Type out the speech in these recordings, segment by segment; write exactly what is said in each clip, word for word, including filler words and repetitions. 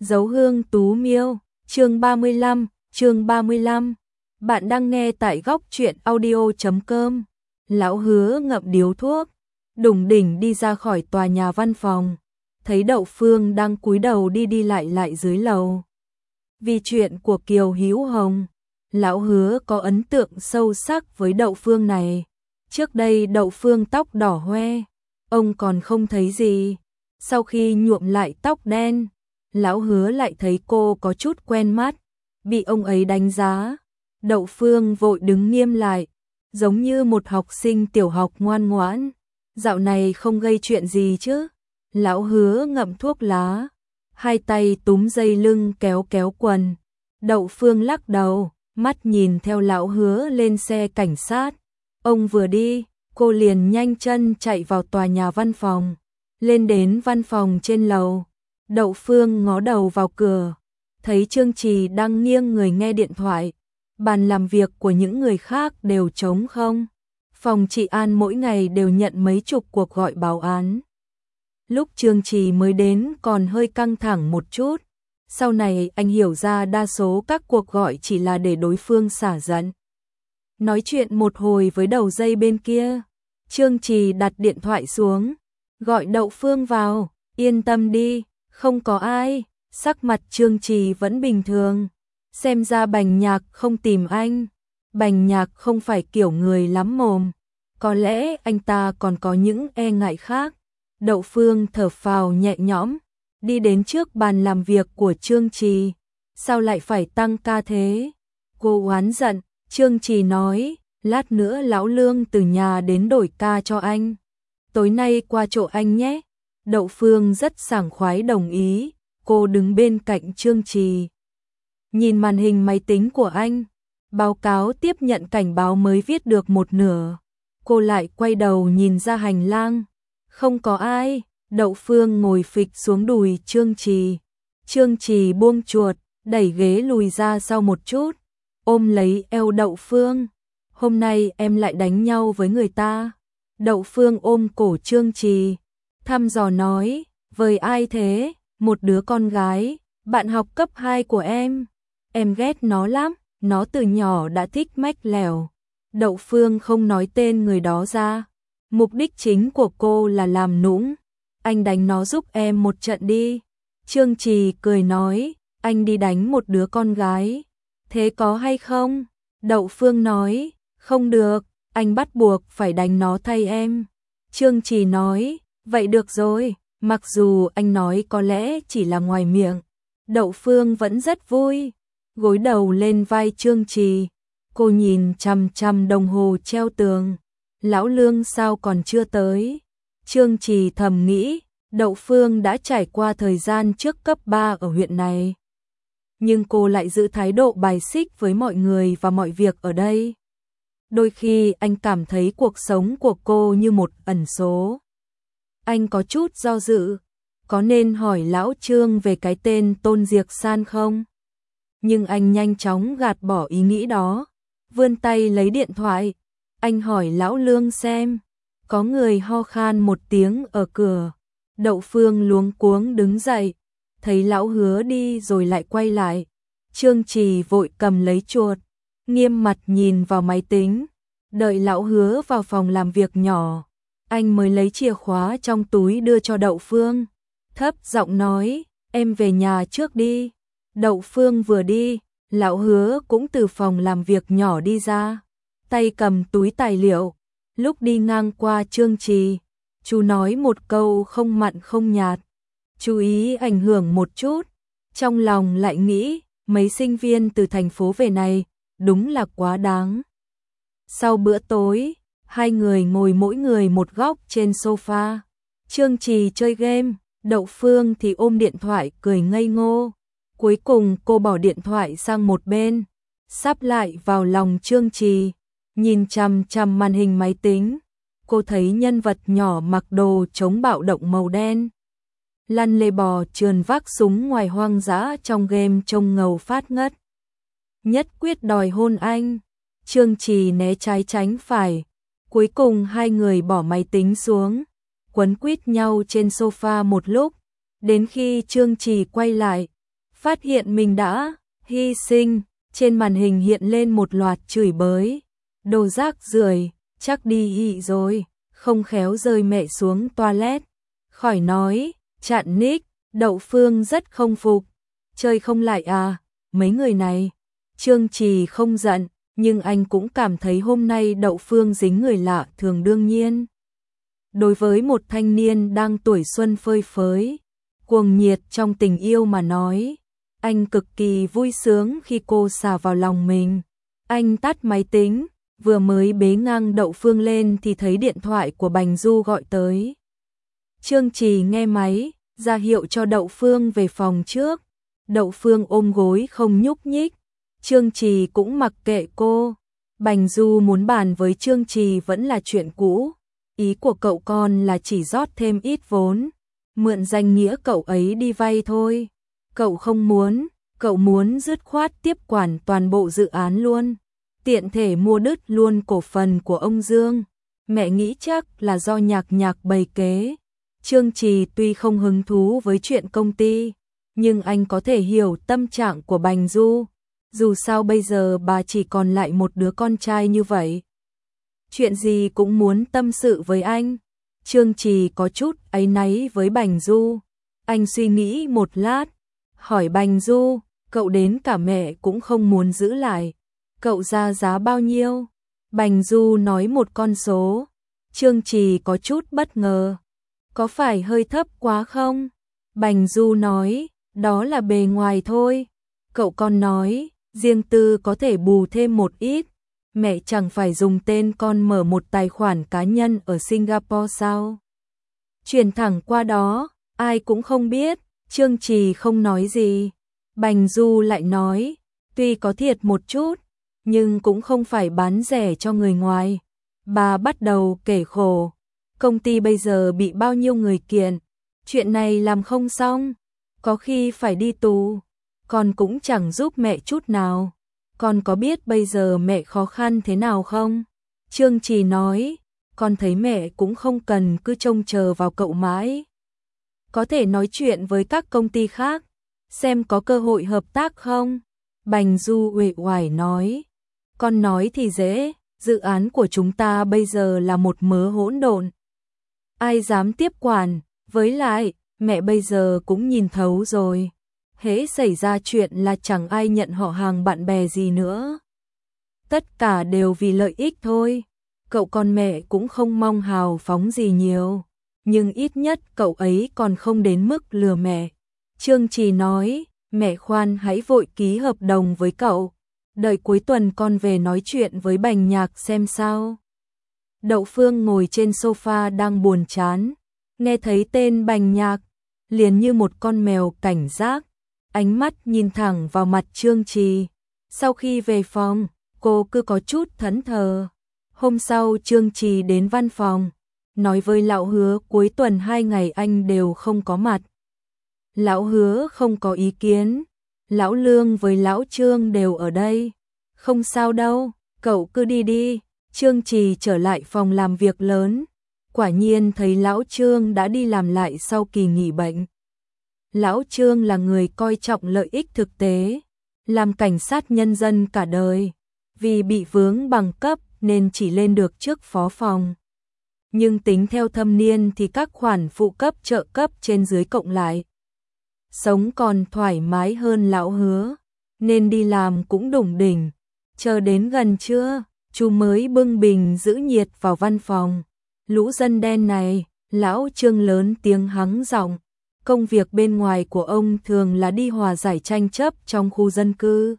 Dấu hương tú miêu, chương ba mươi lăm, chương ba mươi lăm. Bạn đang nghe tại góc truyện audio chấm com. Lão Hứa ngậm điếu thuốc, đùng đỉnh đi ra khỏi tòa nhà văn phòng, thấy Đậu Phương đang cúi đầu đi đi lại lại dưới lầu. Vì chuyện của Kiều Hữu Hồng, Lão Hứa có ấn tượng sâu sắc với Đậu Phương này. Trước đây Đậu Phương tóc đỏ hoe, ông còn không thấy gì. Sau khi nhuộm lại tóc đen, Lão Hứa lại thấy cô có chút quen mắt, bị ông ấy đánh giá. Đậu Phương vội đứng nghiêm lại, giống như một học sinh tiểu học ngoan ngoãn. Dạo này không gây chuyện gì chứ? Lão Hứa ngậm thuốc lá, hai tay túm dây lưng kéo kéo quần. Đậu Phương lắc đầu, mắt nhìn theo Lão Hứa lên xe cảnh sát. Ông vừa đi, cô liền nhanh chân chạy vào tòa nhà văn phòng. Lên đến văn phòng trên lầu, Đậu Phương ngó đầu vào cửa, thấy Trương Trì đang nghiêng người nghe điện thoại. Bàn làm việc của những người khác đều trống không. Phòng trị an mỗi ngày đều nhận mấy chục cuộc gọi báo án. Lúc Trương Trì mới đến còn hơi căng thẳng một chút. Sau này anh hiểu ra đa số các cuộc gọi chỉ là để đối phương xả giận. Nói chuyện một hồi với đầu dây bên kia, Trương Trì đặt điện thoại xuống, gọi Đậu Phương vào. Yên tâm đi, không có ai. Sắc mặt Trương Trì vẫn bình thường. Xem ra Bành Nhạc không tìm anh. Bành Nhạc không phải kiểu người lắm mồm, có lẽ anh ta còn có những e ngại khác. Đậu Phương thở phào nhẹ nhõm, đi đến trước bàn làm việc của Trương Trì. Sao lại phải tăng ca thế? Cô oán giận. Trương Trì nói, lát nữa lão Lương từ nhà đến đổi ca cho anh. Tối nay qua chỗ anh nhé. Đậu Phương rất sảng khoái đồng ý. Cô đứng bên cạnh Trương Trì, nhìn màn hình máy tính của anh. Báo cáo tiếp nhận cảnh báo mới viết được một nửa. Cô lại quay đầu nhìn ra hành lang. Không có ai. Đậu Phương ngồi phịch xuống đùi Trương Trì. Trương Trì buông chuột, đẩy ghế lùi ra sau một chút, ôm lấy eo Đậu Phương. Hôm nay em lại đánh nhau với người ta. Đậu Phương ôm cổ Trương Trì, thăm dò nói, với ai thế? Một đứa con gái, bạn học cấp hai của em. Em ghét nó lắm, nó từ nhỏ đã thích mách lèo. Đậu Phương không nói tên người đó ra. Mục đích chính của cô là làm nũng. Anh đánh nó giúp em một trận đi. Trương Trì cười nói, anh đi đánh một đứa con gái, thế có hay không? Đậu Phương nói, không được, anh bắt buộc phải đánh nó thay em. Trương Trì nói, vậy được rồi. Mặc dù anh nói có lẽ chỉ là ngoài miệng, Đậu Phương vẫn rất vui. Gối đầu lên vai Trương Trì, cô nhìn chằm chằm đồng hồ treo tường. Lão Lương sao còn chưa tới? Trương Trì thầm nghĩ, Đậu Phương đã trải qua thời gian trước cấp ba ở huyện này. Nhưng cô lại giữ thái độ bài xích với mọi người và mọi việc ở đây. Đôi khi anh cảm thấy cuộc sống của cô như một ẩn số. Anh có chút do dự, có nên hỏi Lão Trương về cái tên Tôn Diệc San không? Nhưng anh nhanh chóng gạt bỏ ý nghĩ đó, vươn tay lấy điện thoại. Anh hỏi Lão Lương xem. Có người ho khan một tiếng ở cửa. Đậu Phương luống cuống đứng dậy, thấy Lão Hứa đi rồi lại quay lại. Trương Trì vội cầm lấy chuột, nghiêm mặt nhìn vào máy tính. Đợi Lão Hứa vào phòng làm việc nhỏ, anh mới lấy chìa khóa trong túi đưa cho Đậu Phương. Thấp giọng nói, em về nhà trước đi. Đậu Phương vừa đi, Lão Hứa cũng từ phòng làm việc nhỏ đi ra, tay cầm túi tài liệu. Lúc đi ngang qua Trương Trì, chú nói một câu không mặn không nhạt, chú ý ảnh hưởng một chút. Trong lòng lại nghĩ, mấy sinh viên từ thành phố về này, đúng là quá đáng. Sau bữa tối, hai người ngồi mỗi người một góc trên sofa. Trương Trì chơi game, Đậu Phương thì ôm điện thoại cười ngây ngô. Cuối cùng cô bỏ điện thoại sang một bên, sắp lại vào lòng Trương Trì, nhìn chằm chằm màn hình máy tính. Cô thấy nhân vật nhỏ mặc đồ chống bạo động màu đen, lăn lê bò trườn vác súng ngoài hoang dã trong game trông ngầu phát ngất. Nhất quyết đòi hôn anh. Trương Trì né trái tránh phải. Cuối cùng hai người bỏ máy tính xuống, quấn quýt nhau trên sofa một lúc, đến khi Trương Trì quay lại, phát hiện mình đã hy sinh, trên màn hình hiện lên một loạt chửi bới. Đồ rác rưởi, chắc đi ị rồi, không khéo rơi mẹ xuống toilet. Khỏi nói, chặn nick, Đậu Phương rất không phục. Chơi không lại à, mấy người này. Trương Trì không giận, nhưng anh cũng cảm thấy hôm nay Đậu Phương dính người lạ thường đương nhiên. Đối với một thanh niên đang tuổi xuân phơi phới, cuồng nhiệt trong tình yêu mà nói, anh cực kỳ vui sướng khi cô xả vào lòng mình. Anh tắt máy tính, vừa mới bế ngang Đậu Phương lên thì thấy điện thoại của Bành Du gọi tới. Trương Trì nghe máy, ra hiệu cho Đậu Phương về phòng trước. Đậu Phương ôm gối không nhúc nhích. Trương Trì cũng mặc kệ cô. Bành Du muốn bàn với Trương Trì vẫn là chuyện cũ. Ý của cậu con là chỉ rót thêm ít vốn, mượn danh nghĩa cậu ấy đi vay thôi. Cậu không muốn, cậu muốn dứt khoát tiếp quản toàn bộ dự án luôn, tiện thể mua đứt luôn cổ phần của ông Dương. Mẹ nghĩ chắc là do Nhạc Nhạc bày kế. Trương Trì tuy không hứng thú với chuyện công ty, nhưng anh có thể hiểu tâm trạng của Bành Du. Dù sao bây giờ bà chỉ còn lại một đứa con trai như vậy. Chuyện gì cũng muốn tâm sự với anh. Trương Trì có chút áy náy với Bành Du. Anh suy nghĩ một lát, hỏi Bành Du, cậu đến cả mẹ cũng không muốn giữ lại. Cậu ra giá bao nhiêu? Bành Du nói một con số. Trương Trì có chút bất ngờ. Có phải hơi thấp quá không? Bành Du nói, đó là bề ngoài thôi. Cậu con nói, riêng tư có thể bù thêm một ít. Mẹ chẳng phải dùng tên con mở một tài khoản cá nhân ở Singapore sao? Chuyển thẳng qua đó, ai cũng không biết. Trương Trì không nói gì. Bành Du lại nói, tuy có thiệt một chút, nhưng cũng không phải bán rẻ cho người ngoài. Bà bắt đầu kể khổ. Công ty bây giờ bị bao nhiêu người kiện. Chuyện này làm không xong, có khi phải đi tù. Con cũng chẳng giúp mẹ chút nào. Con có biết bây giờ mẹ khó khăn thế nào không? Trương Trì nói, con thấy mẹ cũng không cần cứ trông chờ vào cậu mãi. Có thể nói chuyện với các công ty khác, xem có cơ hội hợp tác không? Bành Du uể oải nói, con nói thì dễ, dự án của chúng ta bây giờ là một mớ hỗn độn. Ai dám tiếp quản, với lại, mẹ bây giờ cũng nhìn thấu rồi. Hễ xảy ra chuyện là chẳng ai nhận họ hàng bạn bè gì nữa. Tất cả đều vì lợi ích thôi. Cậu con mẹ cũng không mong hào phóng gì nhiều, nhưng ít nhất cậu ấy còn không đến mức lừa mẹ. Trương Trì nói, mẹ khoan hãy vội ký hợp đồng với cậu. Đợi cuối tuần con về nói chuyện với Bành Nhạc xem sao. Đậu Phương ngồi trên sofa đang buồn chán. Nghe thấy tên Bành Nhạc, liền như một con mèo cảnh giác. Ánh mắt nhìn thẳng vào mặt Trương Trì. Sau khi về phòng, cô cứ có chút thẫn thờ. Hôm sau Trương Trì đến văn phòng, nói với Lão Hứa cuối tuần hai ngày anh đều không có mặt. Lão Hứa không có ý kiến. Lão Lương với Lão Trương đều ở đây. Không sao đâu, cậu cứ đi đi. Trương Trì trở lại phòng làm việc lớn. Quả nhiên thấy Lão Trương đã đi làm lại sau kỳ nghỉ bệnh. Lão Trương là người coi trọng lợi ích thực tế, làm cảnh sát nhân dân cả đời, vì bị vướng bằng cấp nên chỉ lên được trước phó phòng. Nhưng tính theo thâm niên thì các khoản phụ cấp trợ cấp trên dưới cộng lại. Sống còn thoải mái hơn Lão Hứa, nên đi làm cũng đủng đỉnh. Chờ đến gần trưa, chú mới bưng bình giữ nhiệt vào văn phòng. Lũ dân đen này, Lão Trương lớn tiếng hắng giọng. Công việc bên ngoài của ông thường là đi hòa giải tranh chấp trong khu dân cư.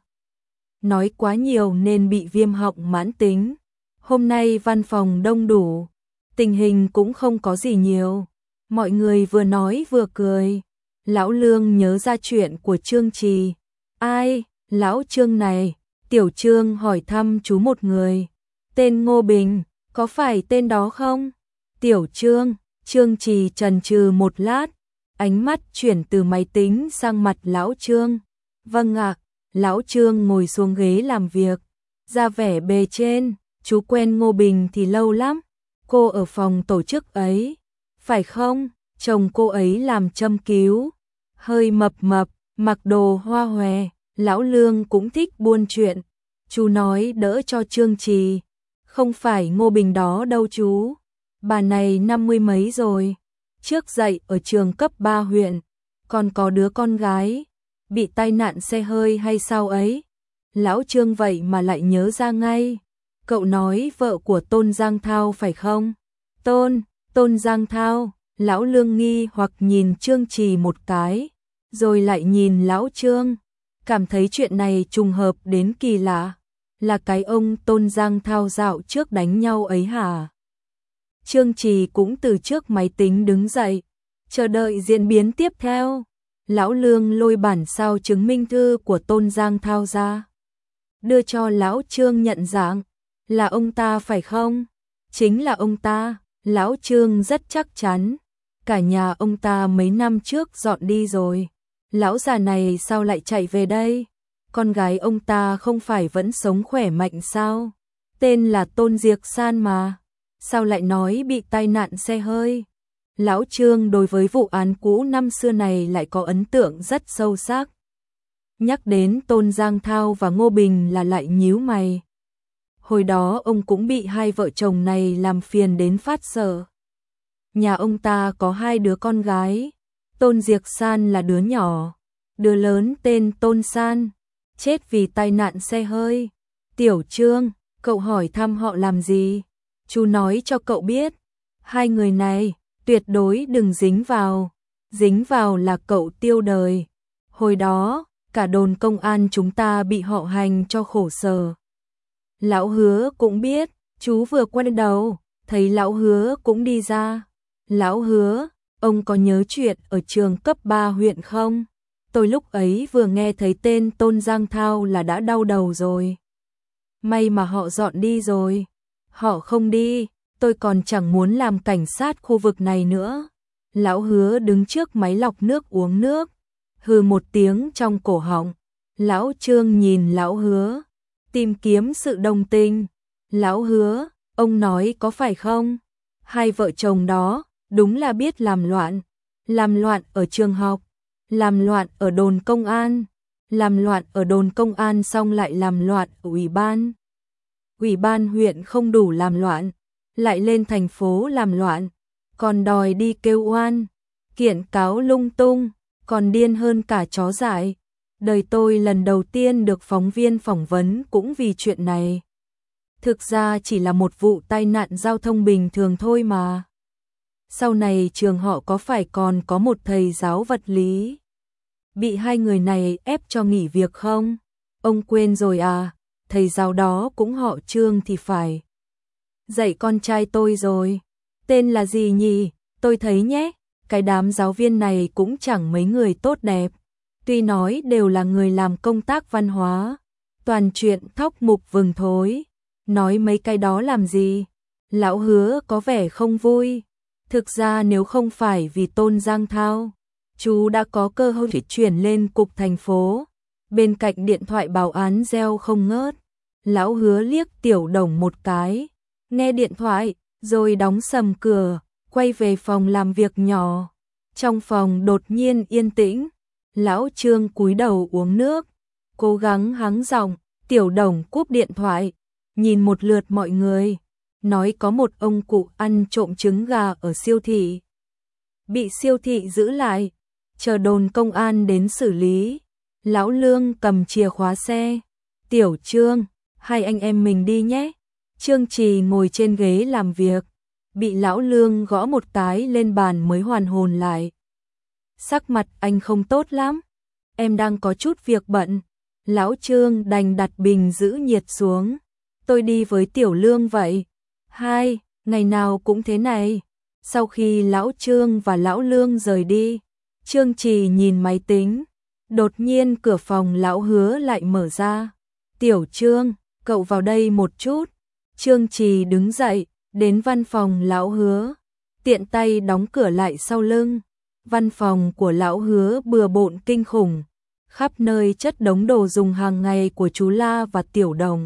Nói quá nhiều nên bị viêm họng mãn tính. Hôm nay văn phòng đông đủ, tình hình cũng không có gì nhiều. Mọi người vừa nói vừa cười. Lão Lương nhớ ra chuyện của Trương Trì. Ai, Lão Trương này? Tiểu Trương hỏi thăm chú một người. Tên Ngô Bình, có phải tên đó không? Tiểu Trương, Trương Trì chần chừ một lát. Ánh mắt chuyển từ máy tính sang mặt Lão Trương. Vâng ạ, Lão Trương ngồi xuống ghế làm việc, ra vẻ bề trên, chú quen Ngô Bình thì lâu lắm. Cô ở phòng tổ chức ấy, phải không? Chồng cô ấy làm châm cứu, hơi mập mập, mặc đồ hoa hòe, lão Lương cũng thích buôn chuyện. Chú nói đỡ cho Trương Trì, không phải Ngô Bình đó đâu chú. Bà này năm mươi mấy rồi, trước dạy ở trường cấp ba huyện, còn có đứa con gái, bị tai nạn xe hơi hay sao ấy. Lão Trương vậy mà lại nhớ ra ngay. Cậu nói vợ của Tôn Giang Thao phải không? Tôn, Tôn Giang Thao, lão Lương nghi hoặc nhìn Trương Trì một cái, rồi lại nhìn lão Trương, cảm thấy chuyện này trùng hợp đến kỳ lạ. Là cái ông Tôn Giang Thao dạo trước đánh nhau ấy hả? Trương Trì cũng từ trước máy tính đứng dậy, chờ đợi diễn biến tiếp theo. Lão Lương lôi bản sao chứng minh thư của Tôn Giang Thao ra, đưa cho lão Trương nhận dạng. Là ông ta phải không? Chính là ông ta. Lão Trương rất chắc chắn. Cả nhà ông ta mấy năm trước dọn đi rồi. Lão già này sao lại chạy về đây? Con gái ông ta không phải vẫn sống khỏe mạnh sao? Tên là Tôn Diệc San mà. Sao lại nói bị tai nạn xe hơi? Lão Trương đối với vụ án cũ năm xưa này lại có ấn tượng rất sâu sắc. Nhắc đến Tôn Giang Thao và Ngô Bình là lại nhíu mày. Hồi đó ông cũng bị hai vợ chồng này làm phiền đến phát sợ. Nhà ông ta có hai đứa con gái. Tôn Diệc San là đứa nhỏ, đứa lớn tên Tôn San, chết vì tai nạn xe hơi. Tiểu Trương, cậu hỏi thăm họ làm gì? Chú nói cho cậu biết, hai người này tuyệt đối đừng dính vào. Dính vào là cậu tiêu đời. Hồi đó, cả đồn công an chúng ta bị họ hành cho khổ sở. Lão Hứa cũng biết. Chú vừa quay đầu, thấy lão Hứa cũng đi ra. Lão Hứa, ông có nhớ chuyện ở trường cấp ba huyện không? Tôi lúc ấy vừa nghe thấy tên Tôn Giang Thao là đã đau đầu rồi. May mà họ dọn đi rồi. Họ không đi, tôi còn chẳng muốn làm cảnh sát khu vực này nữa. Lão Hứa đứng trước máy lọc nước uống nước, hừ một tiếng trong cổ họng. Lão Trương nhìn lão Hứa, tìm kiếm sự đồng tình. Lão Hứa, ông nói có phải không? Hai vợ chồng đó đúng là biết làm loạn. Làm loạn ở trường học, làm loạn ở đồn công an, làm loạn ở đồn công an xong lại làm loạn ở ủy ban. Ủy ban huyện không đủ làm loạn, lại lên thành phố làm loạn, còn đòi đi kêu oan, kiện cáo lung tung, còn điên hơn cả chó dại. Đời tôi lần đầu tiên được phóng viên phỏng vấn cũng vì chuyện này. Thực ra chỉ là một vụ tai nạn giao thông bình thường thôi mà. Sau này trường họ có phải còn có một thầy giáo vật lý bị hai người này ép cho nghỉ việc không? Ông quên rồi à? Thầy giáo đó cũng họ Trương thì phải. Dạy con trai tôi rồi. Tên là gì nhỉ? Tôi thấy nhé, cái đám giáo viên này cũng chẳng mấy người tốt đẹp. Tuy nói đều là người làm công tác văn hóa, toàn chuyện thóc mục vừng thối. Nói mấy cái đó làm gì? Lão Hứa có vẻ không vui. Thực ra nếu không phải vì Tôn Giang Thao, chú đã có cơ hội để chuyển lên cục thành phố. Bên cạnh điện thoại báo án reo không ngớt. Lão Hứa liếc Tiểu Đồng một cái, nghe điện thoại, rồi đóng sầm cửa, quay về phòng làm việc nhỏ. Trong phòng đột nhiên yên tĩnh. Lão Trương cúi đầu uống nước, cố gắng hắng giọng. Tiểu Đồng cúp điện thoại, nhìn một lượt mọi người, nói có một ông cụ ăn trộm trứng gà ở siêu thị, bị siêu thị giữ lại, chờ đồn công an đến xử lý. Lão Lương cầm chìa khóa xe. Tiểu Trương, hai anh em mình đi nhé. Trương Trì ngồi trên ghế làm việc, bị lão Lương gõ một cái lên bàn mới hoàn hồn lại. Sắc mặt anh không tốt lắm. Em đang có chút việc bận. Lão Trương đành đặt bình giữ nhiệt xuống. Tôi đi với Tiểu Lương vậy. Hai, ngày nào cũng thế này. Sau khi lão Trương và lão Lương rời đi, Trương Trì nhìn máy tính. Đột nhiên cửa phòng lão Hứa lại mở ra. Tiểu Trương, cậu vào đây một chút. Trương Trì đứng dậy, đến văn phòng lão Hứa, tiện tay đóng cửa lại sau lưng. Văn phòng của lão Hứa bừa bộn kinh khủng, khắp nơi chất đống đồ dùng hàng ngày của chú La và Tiểu Đồng.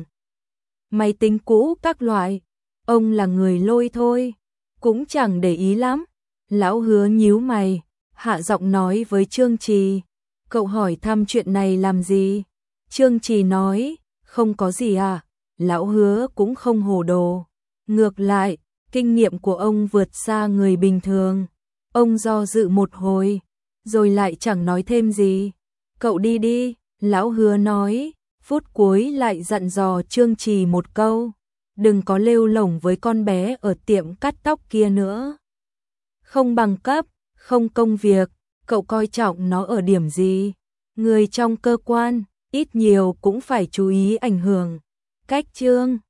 Máy tính cũ các loại, ông là người lôi thôi, cũng chẳng để ý lắm. Lão Hứa nhíu mày, hạ giọng nói với Trương Trì, Cậu hỏi thăm chuyện này làm gì? Trương Trì nói, không có gì à, lão Hứa cũng không hồ đồ. Ngược lại, kinh nghiệm của ông vượt xa người bình thường. Ông do dự một hồi, rồi lại chẳng nói thêm gì. Cậu đi đi, lão Hứa nói, phút cuối lại dặn dò Trương Trì một câu. Đừng có lêu lổng với con bé ở tiệm cắt tóc kia nữa. Không bằng cấp, không công việc, cậu coi trọng nó ở điểm gì? Người trong cơ quan, ít nhiều cũng phải chú ý ảnh hưởng. Cách Trương